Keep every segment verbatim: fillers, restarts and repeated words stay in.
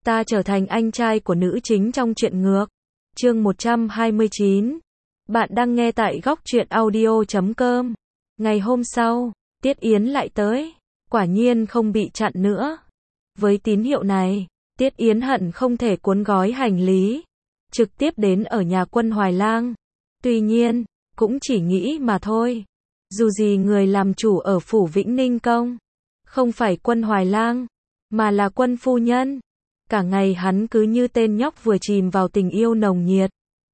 Ta trở thành anh trai của nữ chính trong truyện ngược. Chương một trăm hai mươi chín. Bạn đang nghe tại góc truyện audio chấm com. Ngày hôm sau, Tiết Yến lại tới. Quả nhiên không bị chặn nữa. Với tín hiệu này, Tiết Yến hận không thể cuốn gói hành lý, trực tiếp đến ở nhà Quân Hoài Lang. Tuy nhiên, cũng chỉ nghĩ mà thôi. Dù gì người làm chủ ở phủ Vĩnh Ninh Công, không phải Quân Hoài Lang, mà là Quân phu nhân. Cả ngày hắn cứ như tên nhóc vừa chìm vào tình yêu nồng nhiệt.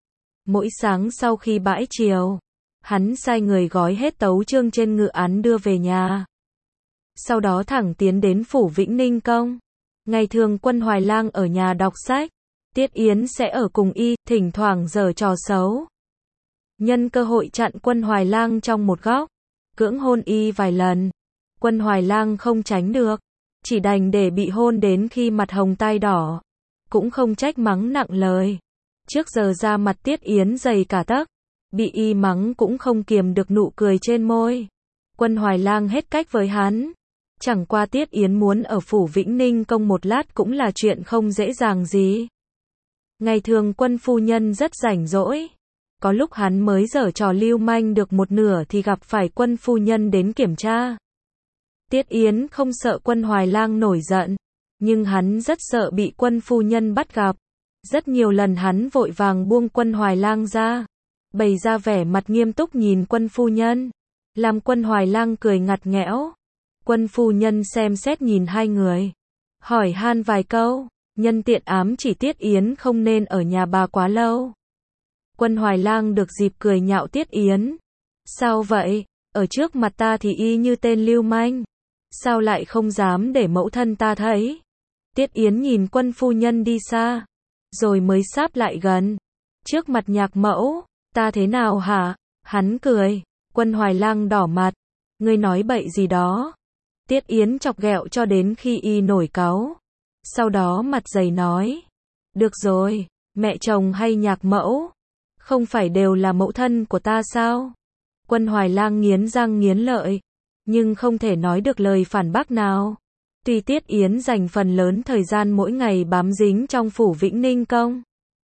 Mỗi sáng sau khi bãi chiều, hắn sai người gói hết tấu chương trên ngự án đưa về nhà. Sau đó thẳng tiến đến phủ Vĩnh Ninh Công. Ngày thường Quân Hoài Lang ở nhà đọc sách, Tiết Yến sẽ ở cùng y, thỉnh thoảng giở trò xấu. Nhân cơ hội chặn Quân Hoài Lang trong một góc, cưỡng hôn y vài lần. Quân Hoài Lang không tránh được, chỉ đành để bị hôn đến khi mặt hồng tai đỏ. Cũng không trách mắng nặng lời. Trước giờ ra mặt Tiết Yến dày cả tấc, bị y mắng cũng không kiềm được nụ cười trên môi. Quân Hoài Lang hết cách với hắn. Chẳng qua Tiết Yến muốn ở phủ Vĩnh Ninh Công một lát cũng là chuyện không dễ dàng gì. Ngày thường Quân phu nhân rất rảnh rỗi. Có lúc hắn mới giở trò lưu manh được một nửa thì gặp phải Quân phu nhân đến kiểm tra. Tiết Yến không sợ Quân Hoài Lang nổi giận, nhưng hắn rất sợ bị Quân phu nhân bắt gặp. Rất nhiều lần hắn vội vàng buông Quân Hoài Lang ra, bày ra vẻ mặt nghiêm túc nhìn Quân phu nhân, làm Quân Hoài Lang cười ngặt nghẽo. Quân phu nhân xem xét nhìn hai người, hỏi han vài câu, nhân tiện ám chỉ Tiết Yến không nên ở nhà bà quá lâu. Quân Hoài Lang được dịp cười nhạo Tiết Yến. Sao vậy? Ở trước mặt ta thì y như tên lưu manh. Sao lại không dám để mẫu thân ta thấy? Tiết Yến nhìn Quân phu nhân đi xa, rồi mới sáp lại gần. Trước mặt nhạc mẫu, ta thế nào hả? Hắn cười. Quân Hoài Lang đỏ mặt. Ngươi nói bậy gì đó? Tiết Yến chọc ghẹo cho đến khi y nổi cáu. Sau đó mặt dày nói. Được rồi, mẹ chồng hay nhạc mẫu, không phải đều là mẫu thân của ta sao? Quân Hoài Lang nghiến răng nghiến lợi, nhưng không thể nói được lời phản bác nào. Tuy Tiết Yến dành phần lớn thời gian mỗi ngày bám dính trong phủ Vĩnh Ninh Công,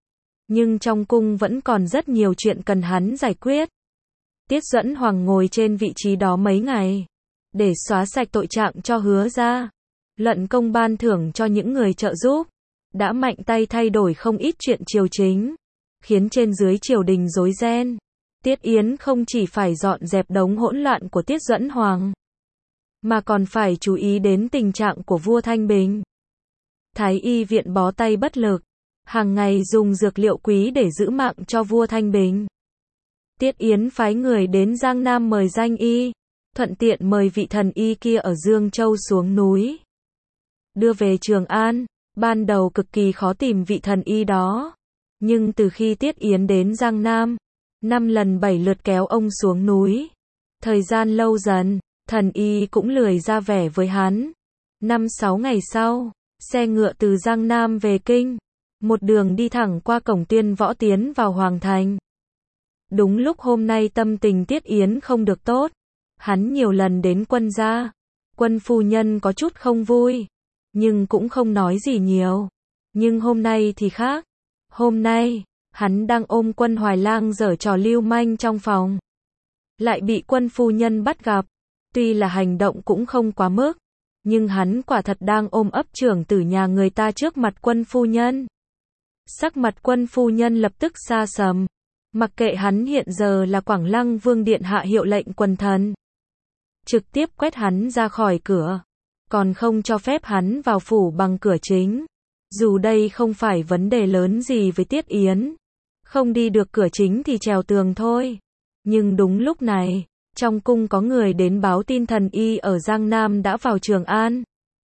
nhưng trong cung vẫn còn rất nhiều chuyện cần hắn giải quyết. Tiết Duẫn Hoàng ngồi trên vị trí đó mấy ngày, để xóa sạch tội trạng cho Hứa gia, luận công ban thưởng cho những người trợ giúp, đã mạnh tay thay đổi không ít chuyện triều chính, khiến trên dưới triều đình rối ren. Tiết Yến không chỉ phải dọn dẹp đống hỗn loạn của Tiết Duẫn Hoàng, mà còn phải chú ý đến tình trạng của vua Thanh Bình. Thái y viện bó tay bất lực, hàng ngày dùng dược liệu quý để giữ mạng cho vua Thanh Bình. Tiết Yến phái người đến Giang Nam mời danh y, thuận tiện mời vị thần y kia ở Dương Châu xuống núi, đưa về Trường An. Ban đầu cực kỳ khó tìm vị thần y đó, nhưng từ khi Tiết Yến đến Giang Nam, năm lần bảy lượt kéo ông xuống núi. Thời gian lâu dần, thần y cũng lười ra vẻ với hắn. Năm sáu ngày sau, xe ngựa từ Giang Nam về Kinh, một đường đi thẳng qua cổng Tuyên Võ tiến vào Hoàng Thành. Đúng lúc hôm nay tâm tình Tiết Yến không được tốt, hắn nhiều lần đến Quân gia. Quân phu nhân có chút không vui, nhưng cũng không nói gì nhiều. Nhưng hôm nay thì khác. Hôm nay, hắn đang ôm Quân Hoài Lang giở trò lưu manh trong phòng, lại bị Quân phu nhân bắt gặp. Tuy là hành động cũng không quá mức, nhưng hắn quả thật đang ôm ấp trưởng tử nhà người ta trước mặt Quân phu nhân. Sắc mặt Quân phu nhân lập tức xa sầm, mặc kệ hắn hiện giờ là Quảng Lăng Vương điện hạ hiệu lệnh quần thần, trực tiếp quét hắn ra khỏi cửa, còn không cho phép hắn vào phủ bằng cửa chính. Dù đây không phải vấn đề lớn gì với Tiết Yến, không đi được cửa chính thì trèo tường thôi. Nhưng đúng lúc này, trong cung có người đến báo tin thần y ở Giang Nam đã vào Trường An,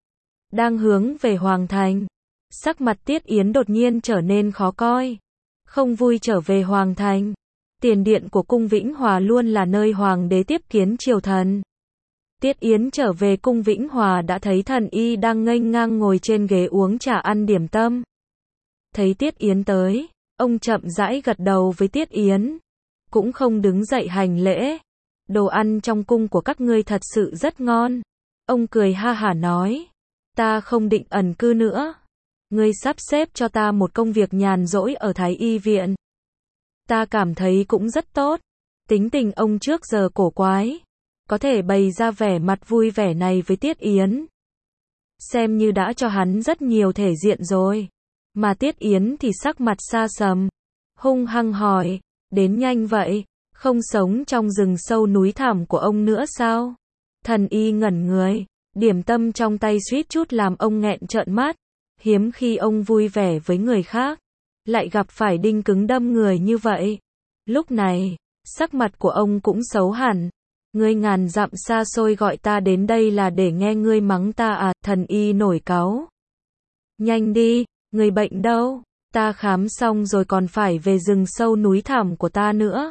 đang hướng về Hoàng Thành. Sắc mặt Tiết Yến đột nhiên trở nên khó coi, không vui trở về Hoàng Thành. Tiền điện của cung Vĩnh Hòa luôn là nơi hoàng đế tiếp kiến triều thần. Tiết Yến trở về cung Vĩnh Hòa đã thấy thần y đang nghênh ngang ngồi trên ghế uống trà ăn điểm tâm. Thấy Tiết Yến tới, ông chậm rãi gật đầu với Tiết Yến, cũng không đứng dậy hành lễ. Đồ ăn trong cung của các ngươi thật sự rất ngon. Ông cười ha hả nói, ta không định ẩn cư nữa. ngươi sắp xếp cho ta một công việc nhàn rỗi ở Thái Y viện. Ta cảm thấy cũng rất tốt. Tính tình ông trước giờ cổ quái, có thể bày ra vẻ mặt vui vẻ này với Tiết Yến, xem như đã cho hắn rất nhiều thể diện rồi. Mà Tiết Yến thì sắc mặt xa sầm, hung hăng hỏi, đến nhanh vậy, không sống trong rừng sâu núi thẳm của ông nữa sao? Thần y ngẩn người, điểm tâm trong tay suýt chút làm ông nghẹn trợn mắt. Hiếm khi ông vui vẻ với người khác, lại gặp phải đinh cứng đâm người như vậy. Lúc này, sắc mặt của ông cũng xấu hẳn. Ngươi ngàn dặm xa xôi gọi ta đến đây là để nghe ngươi mắng ta à? Thần y nổi cáu. Nhanh đi, người bệnh đâu? Ta khám xong rồi còn phải về rừng sâu núi thẳm của ta nữa.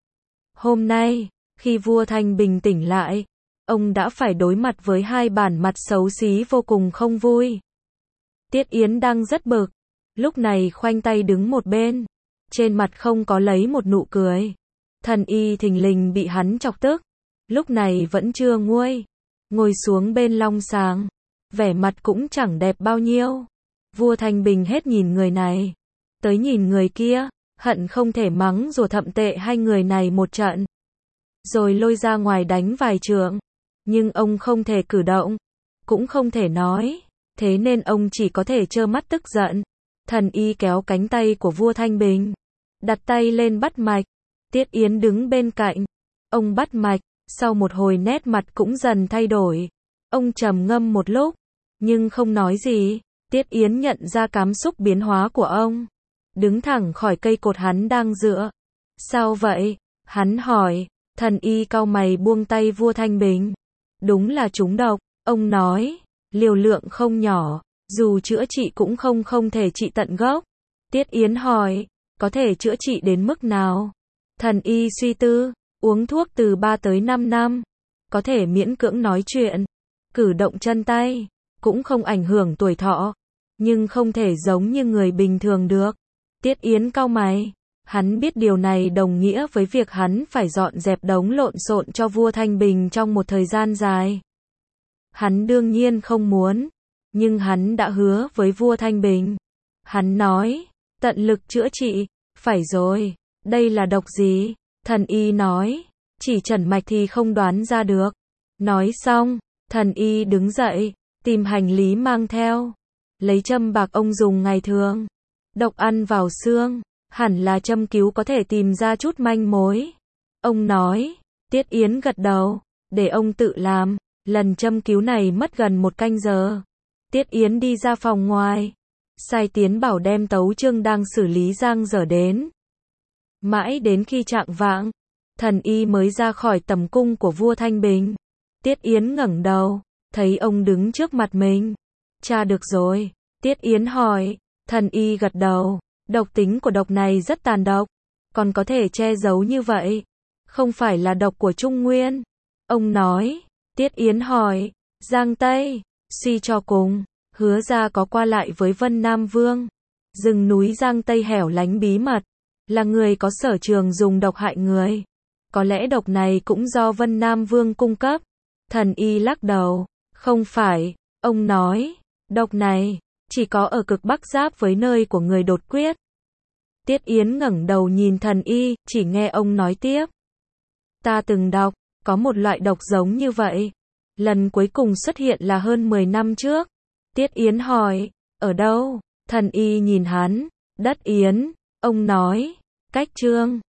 Hôm nay, khi vua Thanh bình tỉnh lại, ông đã phải đối mặt với hai bản mặt xấu xí vô cùng không vui. Tiết Yến đang rất bực, lúc này khoanh tay đứng một bên, trên mặt không có lấy một nụ cười. Thần y thình lình bị hắn chọc tức, lúc này vẫn chưa nguôi, ngồi xuống bên long sàng, vẻ mặt cũng chẳng đẹp bao nhiêu. Vua Thanh Bình hết nhìn người này, tới nhìn người kia, hận không thể mắng rủa thậm tệ hai người này một trận, rồi lôi ra ngoài đánh vài trượng. Nhưng ông không thể cử động, cũng không thể nói, thế nên ông chỉ có thể trơ mắt tức giận. Thần y kéo cánh tay của vua Thanh Bình, đặt tay lên bắt mạch. Tiết Yến đứng bên cạnh, ông bắt mạch, sau một hồi nét mặt cũng dần thay đổi. Ông trầm ngâm một lúc, nhưng không nói gì. Tiết Yến nhận ra cảm xúc biến hóa của ông, đứng thẳng khỏi cây cột hắn đang dựa. Sao vậy? Hắn hỏi. Thần y cau mày buông tay vua Thanh Bình. Đúng là trúng độc, ông nói, liều lượng không nhỏ, dù chữa trị cũng không không thể trị tận gốc. Tiết Yến hỏi, có thể chữa trị đến mức nào? Thần y suy tư, uống thuốc từ ba tới năm năm, có thể miễn cưỡng nói chuyện, cử động chân tay, cũng không ảnh hưởng tuổi thọ, nhưng không thể giống như người bình thường được. Tiết Yến cau mày, hắn biết điều này đồng nghĩa với việc hắn phải dọn dẹp đống lộn xộn cho vua Thanh Bình trong một thời gian dài. Hắn đương nhiên không muốn, nhưng hắn đã hứa với vua Thanh Bình. Hắn nói, tận lực chữa trị. Phải rồi, đây là độc gì? Thần y nói, chỉ trần mạch thì không đoán ra được. Nói xong, thần y đứng dậy, tìm hành lý mang theo, lấy châm bạc ông dùng ngày thường. Độc ăn vào xương, hẳn là châm cứu có thể tìm ra chút manh mối. Ông nói. Tiết Yến gật đầu, để ông tự làm. Lần châm cứu này mất gần một canh giờ. Tiết Yến đi ra phòng ngoài, sai Tiến Bảo đem tấu chương đang xử lý giang dở đến. Mãi đến khi chạng vạng, thần y mới ra khỏi tầm cung của vua Thanh Bình. Tiết Yến ngẩng đầu, thấy ông đứng trước mặt mình. Tra được rồi? Tiết Yến hỏi. Thần y gật đầu. Độc tính của độc này rất tàn độc, còn có thể che giấu như vậy, không phải là độc của Trung Nguyên. Ông nói. Tiết Yến hỏi. Giang Tây, suy cho cùng, Hứa ra có qua lại với Vân Nam Vương. Rừng núi Giang Tây hẻo lánh bí mật, là người có sở trường dùng độc hại người. Có lẽ độc này cũng do Vân Nam Vương cung cấp. Thần y lắc đầu. Không phải, ông nói, độc này chỉ có ở cực Bắc giáp với nơi của người đột quyết. Tiết Yến ngẩng đầu nhìn thần y, chỉ nghe ông nói tiếp. Ta từng đọc, có một loại độc giống như vậy. Lần cuối cùng xuất hiện là hơn mười năm trước. Tiết Yến hỏi, ở đâu? Thần y nhìn hắn. Đất Yến, ông nói, cách Trương